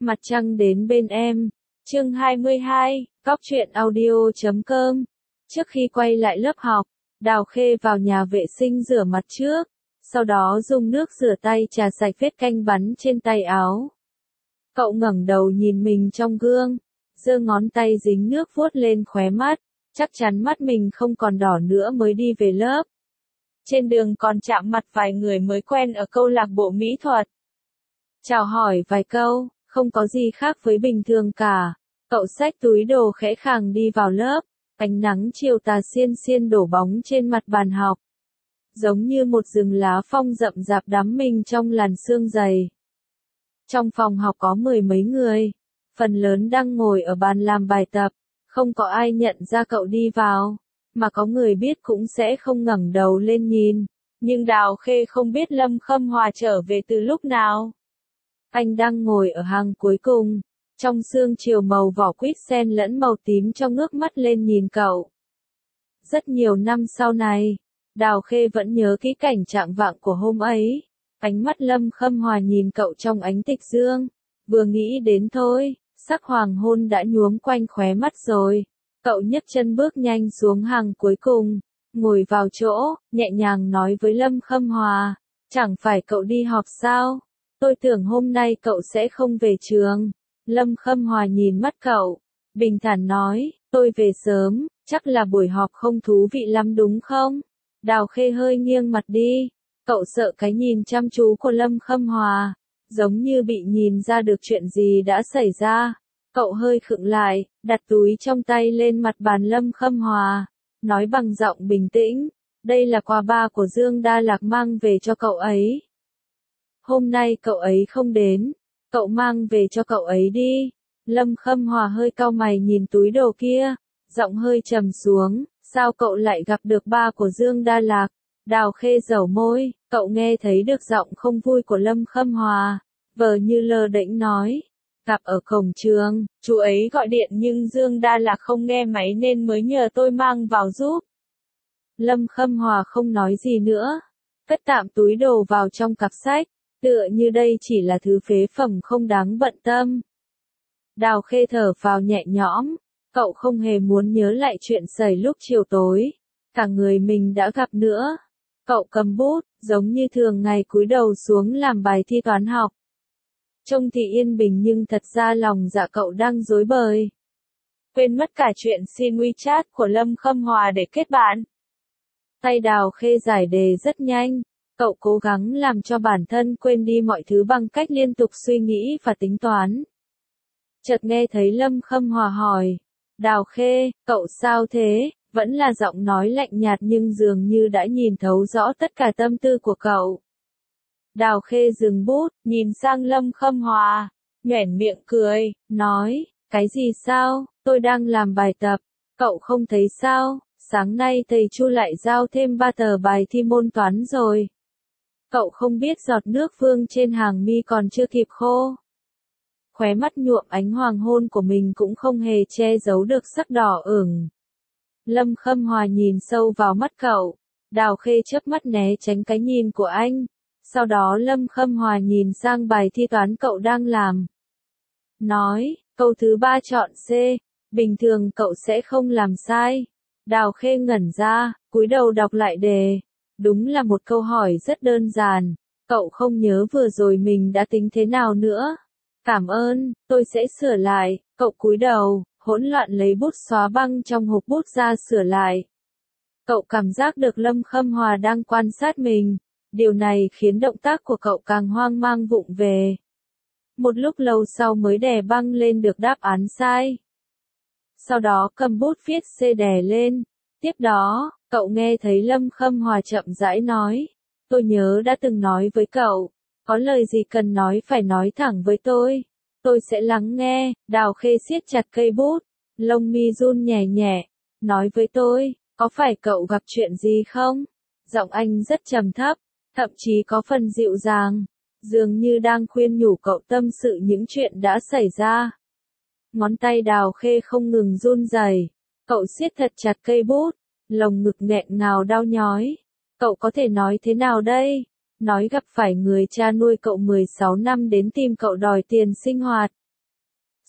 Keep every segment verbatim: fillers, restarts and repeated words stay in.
Mặt trăng đến bên em. Chương hai mươi hai, Cóc truyện audio chấm com. Trước khi quay lại lớp học, Đào Khê vào nhà vệ sinh rửa mặt trước, sau đó dùng nước rửa tay chà sạch vết canh bắn trên tay áo. Cậu ngẩng đầu nhìn mình trong gương, giơ ngón tay dính nước vuốt lên khóe mắt, chắc chắn mắt mình không còn đỏ nữa mới đi về lớp. Trên đường còn chạm mặt vài người mới quen ở câu lạc bộ mỹ thuật. Chào hỏi vài câu, không có gì khác với bình thường cả. Cậu xách túi đồ khẽ khàng đi vào lớp, ánh nắng chiều tà xiên xiên đổ bóng trên mặt bàn học. Giống như một rừng lá phong rậm rạp đắm mình trong làn sương dày. Trong phòng học có mười mấy người, phần lớn đang ngồi ở bàn làm bài tập, không có ai nhận ra cậu đi vào, mà có người biết cũng sẽ không ngẩng đầu lên nhìn. Nhưng Đào Khê không biết Lâm Khâm Hòa trở về từ lúc nào. Anh đang ngồi ở hàng cuối cùng, trong sương chiều màu vỏ quýt xen lẫn màu tím cho ngước mắt lên nhìn cậu. Rất nhiều năm sau này, Đào Khê vẫn nhớ kỹ cảnh trạng vạng của hôm ấy. Ánh mắt Lâm Khâm Hòa nhìn cậu trong ánh tịch dương, vừa nghĩ đến thôi, sắc hoàng hôn đã nhuốm quanh khóe mắt rồi. Cậu nhấc chân bước nhanh xuống hàng cuối cùng, ngồi vào chỗ, nhẹ nhàng nói với Lâm Khâm Hòa, chẳng phải cậu đi họp sao? Tôi tưởng hôm nay cậu sẽ không về trường. Lâm Khâm Hòa nhìn mắt cậu, bình thản nói, tôi về sớm, chắc là buổi họp không thú vị lắm đúng không? Đào Khê hơi nghiêng mặt đi, cậu sợ cái nhìn chăm chú của Lâm Khâm Hòa, giống như bị nhìn ra được chuyện gì đã xảy ra. Cậu hơi khựng lại, đặt túi trong tay lên mặt bàn Lâm Khâm Hòa, nói bằng giọng bình tĩnh, đây là quà ba của Dương Đa Lạc mang về cho cậu ấy. Hôm nay cậu ấy không đến, cậu mang về cho cậu ấy đi. Lâm Khâm Hòa hơi cau mày nhìn túi đồ kia, giọng hơi trầm xuống, sao cậu lại gặp được ba của Dương Đa Lạc? Đào Khê dẩu môi, cậu nghe thấy được giọng không vui của Lâm Khâm Hòa, vờ như lơ đễnh nói, gặp ở cổng trường, chú ấy gọi điện nhưng Dương Đa Lạc không nghe máy nên mới nhờ tôi mang vào giúp. Lâm Khâm Hòa không nói gì nữa, cất tạm túi đồ vào trong cặp sách, tựa như đây chỉ là thứ phế phẩm không đáng bận tâm. Đào Khê thở phào nhẹ nhõm, cậu không hề muốn nhớ lại chuyện xảy lúc chiều tối, cả người mình đã gặp nữa. Cậu cầm bút, giống như thường ngày cúi đầu xuống làm bài thi toán học. Trông thì yên bình nhưng thật ra lòng dạ cậu đang rối bời. Quên mất cả chuyện xin WeChat của Lâm Khâm Hòa để kết bạn. Tay Đào Khê giải đề rất nhanh, cậu cố gắng làm cho bản thân quên đi mọi thứ bằng cách liên tục suy nghĩ và tính toán. Chợt nghe thấy Lâm Khâm Hòa hỏi, Đào Khê, cậu sao thế? Vẫn là giọng nói lạnh nhạt nhưng dường như đã nhìn thấu rõ tất cả tâm tư của cậu. Đào Khê dừng bút, nhìn sang Lâm Khâm Hòa, nhoẻn miệng cười, nói, cái gì sao, tôi đang làm bài tập, cậu không thấy sao, sáng nay thầy Chu lại giao thêm ba tờ bài thi môn toán rồi. Cậu không biết giọt nước vương trên hàng mi còn chưa kịp khô. Khóe mắt nhuộm ánh hoàng hôn của mình cũng không hề che giấu được sắc đỏ ửng. Lâm Khâm Hòa nhìn sâu vào mắt cậu, Đào Khê chớp mắt né tránh cái nhìn của anh, sau đó Lâm Khâm Hòa nhìn sang bài thi toán cậu đang làm. Nói, câu thứ ba chọn C, bình thường cậu sẽ không làm sai. Đào Khê ngẩn ra, cúi đầu đọc lại đề. Đúng là một câu hỏi rất đơn giản, cậu không nhớ vừa rồi mình đã tính thế nào nữa. Cảm ơn, tôi sẽ sửa lại, cậu cúi đầu, hỗn loạn lấy bút xóa băng trong hộp bút ra sửa lại. Cậu cảm giác được Lâm Khâm Hòa đang quan sát mình, điều này khiến động tác của cậu càng hoang mang vụng về. Một lúc lâu sau mới đè băng lên được đáp án sai. Sau đó cầm bút viết C đè lên, tiếp đó, cậu nghe thấy Lâm Khâm Hòa chậm rãi nói, tôi nhớ đã từng nói với cậu, có lời gì cần nói phải nói thẳng với tôi, tôi sẽ lắng nghe. Đào Khê siết chặt cây bút, lông mi run nhẹ nhẹ, nói với tôi, có phải cậu gặp chuyện gì không? Giọng anh rất trầm thấp, thậm chí có phần dịu dàng, dường như đang khuyên nhủ cậu tâm sự những chuyện đã xảy ra. Ngón tay Đào Khê không ngừng run rẩy, cậu siết thật chặt cây bút, lồng ngực nghẹn ngào đau nhói. Cậu có thể nói thế nào đây? Nói gặp phải người cha nuôi cậu mười sáu năm đến tìm cậu đòi tiền sinh hoạt,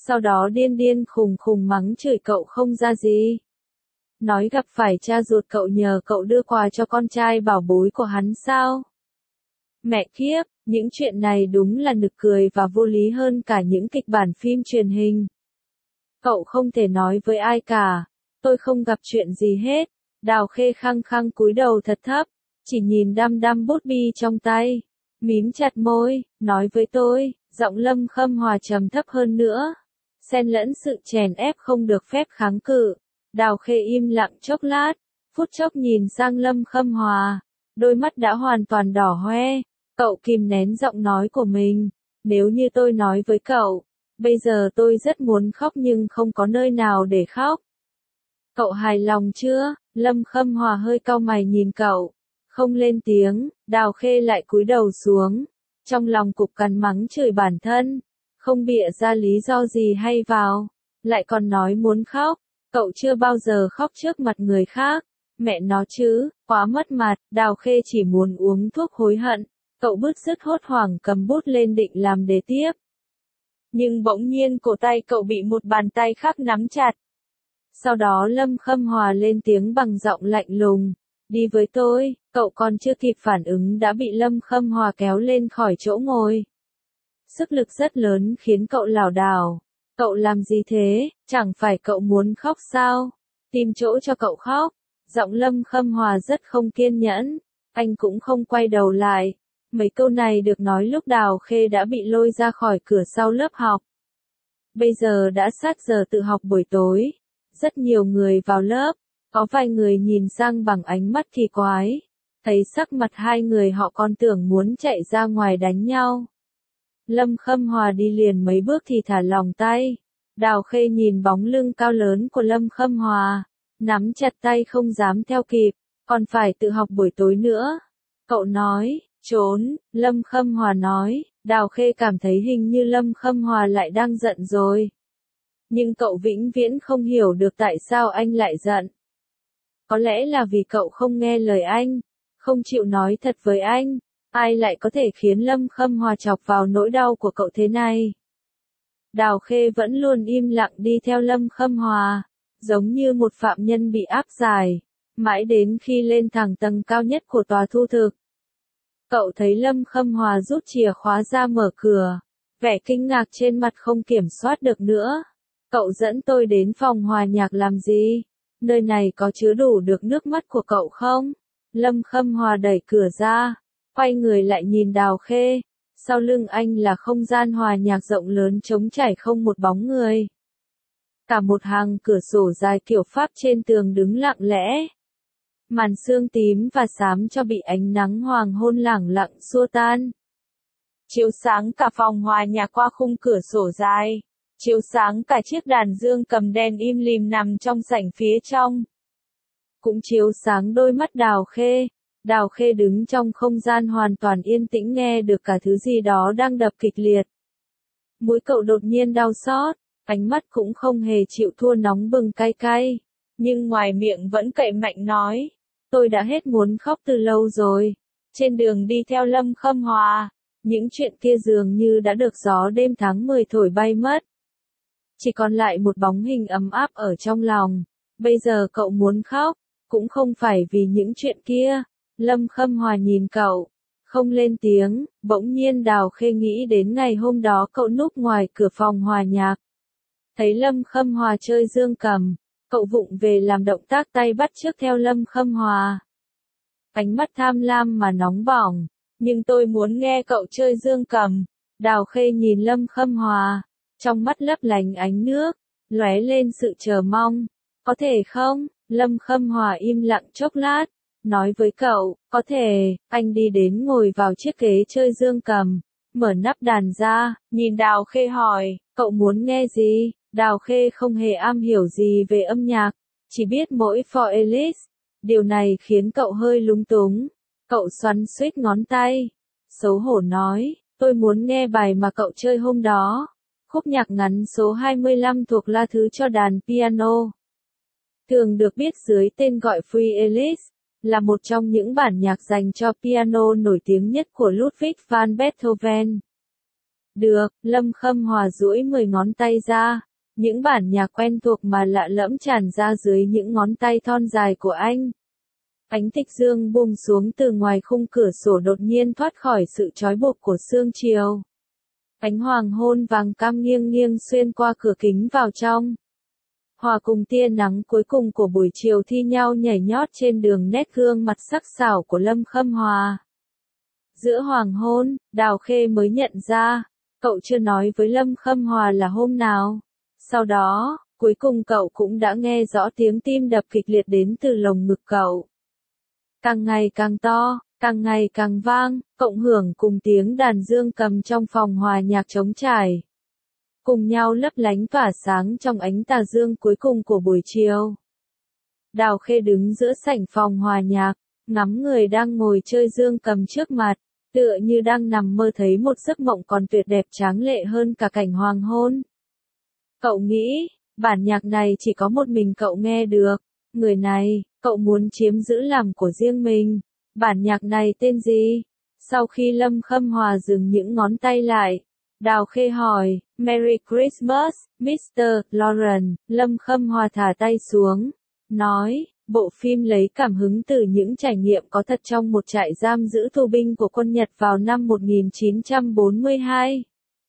Sau đó điên điên khùng khùng mắng chửi cậu không ra gì. Nói gặp phải cha ruột cậu nhờ cậu đưa quà cho con trai bảo bối của hắn sao? Mẹ kiếp, những chuyện này đúng là nực cười và vô lý hơn cả những kịch bản phim truyền hình. Cậu không thể nói với ai cả, tôi không gặp chuyện gì hết. Đào Khê khăng khăng cúi đầu thật thấp, chỉ nhìn đăm đăm bút bi trong tay, mím chặt môi, nói với tôi, giọng Lâm Khâm Hòa trầm thấp hơn nữa, xen lẫn sự chèn ép không được phép kháng cự. Đào Khê im lặng chốc lát, phút chốc nhìn sang Lâm Khâm Hòa, đôi mắt đã hoàn toàn đỏ hoe. Cậu kìm nén giọng nói của mình, nếu như tôi nói với cậu, bây giờ tôi rất muốn khóc nhưng không có nơi nào để khóc. Cậu hài lòng chưa? Lâm Khâm Hòa hơi cau mày nhìn cậu, không lên tiếng. Đào Khê lại cúi đầu xuống, trong lòng cục cằn mắng chửi bản thân, không bịa ra lý do gì hay vào, lại còn nói muốn khóc. Cậu chưa bao giờ khóc trước mặt người khác, mẹ nó chứ, quá mất mặt. Đào Khê chỉ muốn uống thuốc hối hận, cậu bứt rứt hốt hoảng cầm bút lên định làm đề tiếp. Nhưng bỗng nhiên cổ tay cậu bị một bàn tay khác nắm chặt. Sau đó Lâm Khâm Hòa lên tiếng bằng giọng lạnh lùng, đi với tôi. Cậu còn chưa kịp phản ứng đã bị Lâm Khâm Hòa kéo lên khỏi chỗ ngồi. Sức lực rất lớn khiến cậu lảo đảo. Cậu làm gì thế, chẳng phải cậu muốn khóc sao? Tìm chỗ cho cậu khóc. Giọng Lâm Khâm Hòa rất không kiên nhẫn, anh cũng không quay đầu lại. Mấy câu này được nói lúc Đào Khê đã bị lôi ra khỏi cửa sau lớp học. Bây giờ đã sát giờ tự học buổi tối. Rất nhiều người vào lớp, có vài người nhìn sang bằng ánh mắt kỳ quái. Thấy sắc mặt hai người họ còn tưởng muốn chạy ra ngoài đánh nhau. Lâm Khâm Hòa đi liền mấy bước thì thả lỏng tay. Đào Khê nhìn bóng lưng cao lớn của Lâm Khâm Hòa, nắm chặt tay không dám theo kịp, còn phải tự học buổi tối nữa. Cậu nói, trốn. Lâm Khâm Hòa nói. Đào Khê cảm thấy hình như Lâm Khâm Hòa lại đang giận rồi. Nhưng cậu vĩnh viễn không hiểu được tại sao anh lại giận. Có lẽ là vì cậu không nghe lời anh, không chịu nói thật với anh. Ai lại có thể khiến Lâm Khâm Hòa chọc vào nỗi đau của cậu thế này? Đào Khê vẫn luôn im lặng đi theo Lâm Khâm Hòa, giống như một phạm nhân bị áp giải, mãi đến khi lên thẳng tầng cao nhất của tòa thu thực. Cậu thấy Lâm Khâm Hòa rút chìa khóa ra mở cửa, vẻ kinh ngạc trên mặt không kiểm soát được nữa. Cậu dẫn tôi đến phòng hòa nhạc làm gì? Nơi này có chứa đủ được nước mắt của cậu không? Lâm Khâm Hòa đẩy cửa ra, quay người lại nhìn Đào Khê. Sau lưng anh là không gian hòa nhạc rộng lớn trống trải không một bóng người. Cả một hàng cửa sổ dài kiểu Pháp trên tường đứng lặng lẽ. Màn sương tím và xám cho bị ánh nắng hoàng hôn lẳng lặng xua tan. Chiếu sáng cả phòng hòa nhạc qua khung cửa sổ dài. Chiếu sáng cả chiếc đàn dương cầm đen im lìm nằm trong sảnh phía trong. Cũng chiếu sáng đôi mắt Đào Khê. Đào Khê đứng trong không gian hoàn toàn yên tĩnh nghe được cả thứ gì đó đang đập kịch liệt. Mũi cậu đột nhiên đau xót, ánh mắt cũng không hề chịu thua nóng bừng cay cay. Nhưng ngoài miệng vẫn cậy mạnh nói, tôi đã hết muốn khóc từ lâu rồi. Trên đường đi theo Lâm Khâm Hòa, những chuyện kia dường như đã được gió đêm tháng mười thổi bay mất. Chỉ còn lại một bóng hình ấm áp ở trong lòng. Bây giờ cậu muốn khóc, cũng không phải vì những chuyện kia. Lâm Khâm Hòa nhìn cậu, không lên tiếng. Bỗng nhiên Đào Khê nghĩ đến ngày hôm đó cậu núp ngoài cửa phòng hòa nhạc. Thấy Lâm Khâm Hòa chơi dương cầm, cậu vụng về làm động tác tay bắt chước theo Lâm Khâm Hòa. Ánh mắt tham lam mà nóng bỏng, nhưng tôi muốn nghe cậu chơi dương cầm. Đào Khê nhìn Lâm Khâm Hòa, trong mắt lấp lánh ánh nước, lóe lên sự chờ mong. Có thể không? Lâm Khâm Hòa im lặng chốc lát, nói với cậu, có thể. Anh đi đến ngồi vào chiếc ghế chơi dương cầm, mở nắp đàn ra, nhìn Đào Khê hỏi, cậu muốn nghe gì? Đào Khê không hề am hiểu gì về âm nhạc, chỉ biết mỗi For Alice. Điều này khiến cậu hơi lúng túng. Cậu xoắn xuýt ngón tay, xấu hổ nói, tôi muốn nghe bài mà cậu chơi hôm đó. Khúc nhạc ngắn số hai mươi lăm thuộc La Thứ cho đàn piano. Thường được biết dưới tên gọi Free Alice, là một trong những bản nhạc dành cho piano nổi tiếng nhất của Ludwig van Beethoven. Được, Lâm Khâm Hòa duỗi mười ngón tay ra. Những bản nhạc quen thuộc mà lạ lẫm tràn ra dưới những ngón tay thon dài của anh. Ánh tịch dương buông xuống từ ngoài khung cửa sổ đột nhiên thoát khỏi sự trói buộc của sương chiều. Ánh hoàng hôn vàng cam nghiêng nghiêng xuyên qua cửa kính vào trong. Hòa cùng tia nắng cuối cùng của buổi chiều thi nhau nhảy nhót trên đường nét gương mặt sắc sảo của Lâm Khâm Hòa. Giữa hoàng hôn, Đào Khê mới nhận ra, cậu chưa nói với Lâm Khâm Hòa là hôm nào. Sau đó, cuối cùng cậu cũng đã nghe rõ tiếng tim đập kịch liệt đến từ lồng ngực cậu. Càng ngày càng to, càng ngày càng vang, cộng hưởng cùng tiếng đàn dương cầm trong phòng hòa nhạc trống trải. Cùng nhau lấp lánh tỏa sáng trong ánh tà dương cuối cùng của buổi chiều. Đào Khê đứng giữa sảnh phòng hòa nhạc, ngắm người đang ngồi chơi dương cầm trước mặt, tựa như đang nằm mơ thấy một giấc mộng còn tuyệt đẹp tráng lệ hơn cả cảnh hoàng hôn. Cậu nghĩ, bản nhạc này chỉ có một mình cậu nghe được, người này, cậu muốn chiếm giữ làm của riêng mình. Bản nhạc này tên gì? Sau khi Lâm Khâm Hòa dừng những ngón tay lại, Đào Khê hỏi, Merry Christmas, mít tơ Lawrence. Lâm Khâm Hòa thả tay xuống, nói, bộ phim lấy cảm hứng từ những trải nghiệm có thật trong một trại giam giữ tù binh của quân Nhật vào năm một nghìn chín trăm bốn mươi hai.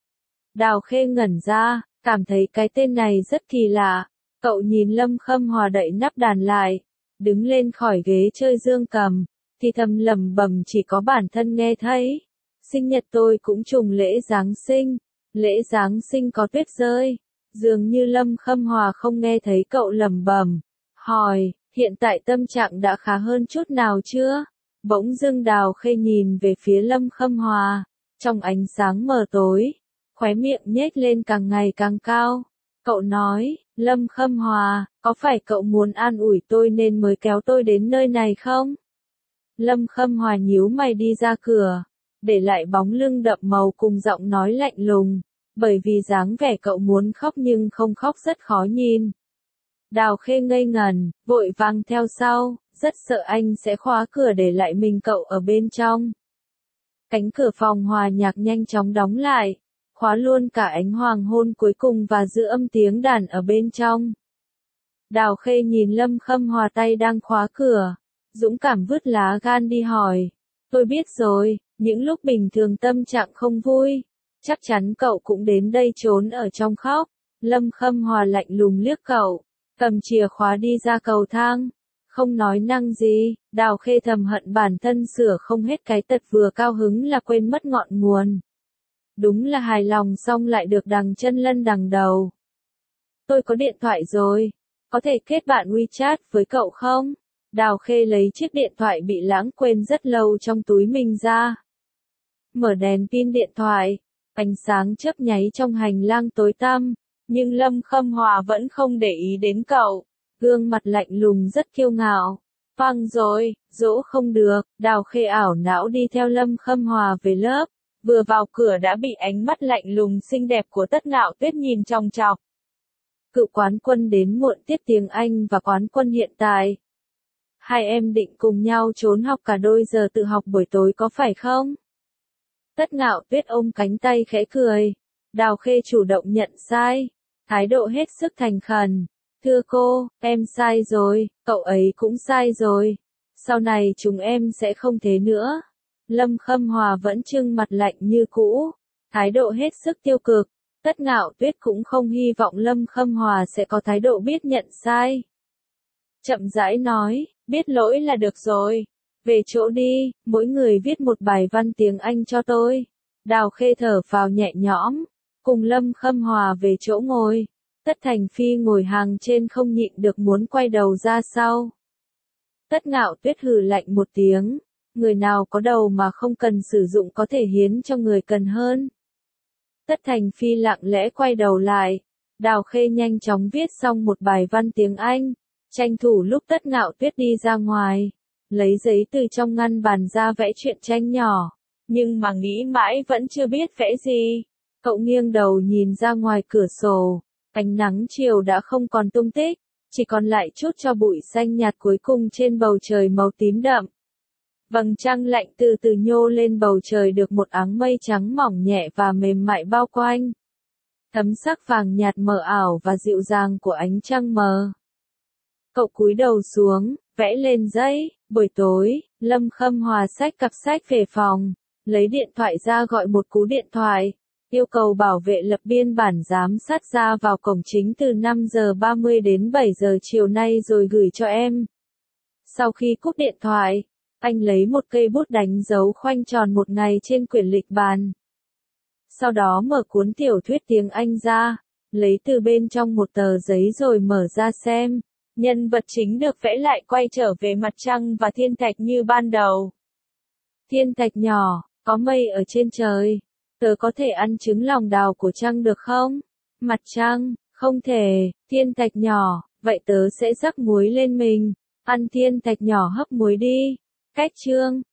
Đào Khê ngẩn ra, cảm thấy cái tên này rất kỳ lạ. Cậu nhìn Lâm Khâm Hòa đậy nắp đàn lại, đứng lên khỏi ghế chơi dương cầm, thì thầm lẩm bẩm chỉ có bản thân nghe thấy. Sinh nhật tôi cũng trùng lễ Giáng sinh, lễ Giáng sinh có tuyết rơi. Dường như Lâm Khâm Hòa không nghe thấy cậu lẩm bẩm, hỏi, hiện tại tâm trạng đã khá hơn chút nào chưa? Bỗng dưng Đào Khê nhìn về phía Lâm Khâm Hòa, trong ánh sáng mờ tối, khóe miệng nhếch lên càng ngày càng cao. Cậu nói, Lâm Khâm Hòa, có phải cậu muốn an ủi tôi nên mới kéo tôi đến nơi này không? Lâm Khâm Hòa nhíu mày đi ra cửa, để lại bóng lưng đậm màu cùng giọng nói lạnh lùng, bởi vì dáng vẻ cậu muốn khóc nhưng không khóc rất khó nhìn. Đào Khê ngây ngần, vội vàng theo sau, rất sợ anh sẽ khóa cửa để lại mình cậu ở bên trong. Cánh cửa phòng hòa nhạc nhanh chóng đóng lại, khóa luôn cả ánh hoàng hôn cuối cùng và giữ âm tiếng đàn ở bên trong. Đào Khê nhìn Lâm Khâm Hòa tay đang khóa cửa, dũng cảm vứt lá gan đi hỏi, tôi biết rồi, những lúc bình thường tâm trạng không vui, chắc chắn cậu cũng đến đây trốn ở trong khóc. Lâm Khâm Hòa lạnh lùng liếc cậu, cầm chìa khóa đi ra cầu thang, không nói năng gì. Đào Khê thầm hận bản thân sửa không hết cái tật vừa cao hứng là quên mất ngọn nguồn. Đúng là hài lòng xong lại được đằng chân lân đằng đầu. Tôi có điện thoại rồi, có thể kết bạn WeChat với cậu không? Đào Khê lấy chiếc điện thoại bị lãng quên rất lâu trong túi mình ra. Mở đèn pin điện thoại, ánh sáng chớp nháy trong hành lang tối tăm, nhưng Lâm Khâm Hòa vẫn không để ý đến cậu, gương mặt lạnh lùng rất kiêu ngạo. Phăng rồi, dỗ không được. Đào Khê ảo não đi theo Lâm Khâm Hòa về lớp, vừa vào cửa đã bị ánh mắt lạnh lùng xinh đẹp của Tất Ngạo Tuyết nhìn chòng chọc. Cựu quán quân đến muộn tiết tiếng Anh và quán quân hiện tại. Hai em định cùng nhau trốn học cả đôi giờ tự học buổi tối có phải không? Tất Ngạo Tuyết ôm cánh tay khẽ cười. Đào Khê chủ động nhận sai, thái độ hết sức thành khẩn. Thưa cô, em sai rồi, cậu ấy cũng sai rồi. Sau này chúng em sẽ không thế nữa. Lâm Khâm Hòa vẫn trưng mặt lạnh như cũ, thái độ hết sức tiêu cực. Tất Ngạo Tuyết cũng không hy vọng Lâm Khâm Hòa sẽ có thái độ biết nhận sai. Chậm rãi nói, biết lỗi là được rồi. Về chỗ đi, mỗi người viết một bài văn tiếng Anh cho tôi. Đào Khê thở phào nhẹ nhõm, cùng Lâm Khâm Hòa về chỗ ngồi. Tất Thành Phi ngồi hàng trên không nhịn được muốn quay đầu ra sau. Tất Ngạo Tuyết hừ lạnh một tiếng, người nào có đầu mà không cần sử dụng có thể hiến cho người cần hơn. Tất Thành Phi lặng lẽ quay đầu lại, Đào Khê nhanh chóng viết xong một bài văn tiếng Anh, tranh thủ lúc Tất Ngạo Tuyết đi ra ngoài, lấy giấy từ trong ngăn bàn ra vẽ truyện tranh nhỏ, nhưng mà nghĩ mãi vẫn chưa biết vẽ gì. Cậu nghiêng đầu nhìn ra ngoài cửa sổ, ánh nắng chiều đã không còn tung tích, chỉ còn lại chút cho bụi xanh nhạt cuối cùng trên bầu trời màu tím đậm. Vầng trăng lạnh từ từ nhô lên bầu trời được một áng mây trắng mỏng nhẹ và mềm mại bao quanh. Thấm sắc vàng nhạt mờ ảo và dịu dàng của ánh trăng mờ. Cậu cúi đầu xuống, vẽ lên giấy. Buổi tối, Lâm Khâm Hòa xách cặp sách về phòng, lấy điện thoại ra gọi một cú điện thoại, yêu cầu bảo vệ lập biên bản giám sát ra vào cổng chính từ năm giờ ba mươi đến bảy giờ chiều nay rồi gửi cho em. Sau khi cúp điện thoại, anh lấy một cây bút đánh dấu khoanh tròn một ngày trên quyển lịch bàn. Sau đó mở cuốn tiểu thuyết tiếng Anh ra, lấy từ bên trong một tờ giấy rồi mở ra xem. Nhân vật chính được vẽ lại quay trở về mặt trăng và thiên thạch như ban đầu. Thiên thạch nhỏ, có mây ở trên trời. Tớ có thể ăn trứng lòng đào của trăng được không? Mặt trăng, không thể. Thiên thạch nhỏ, vậy tớ sẽ rắc muối lên mình. Ăn thiên thạch nhỏ hấp muối đi. Cách chương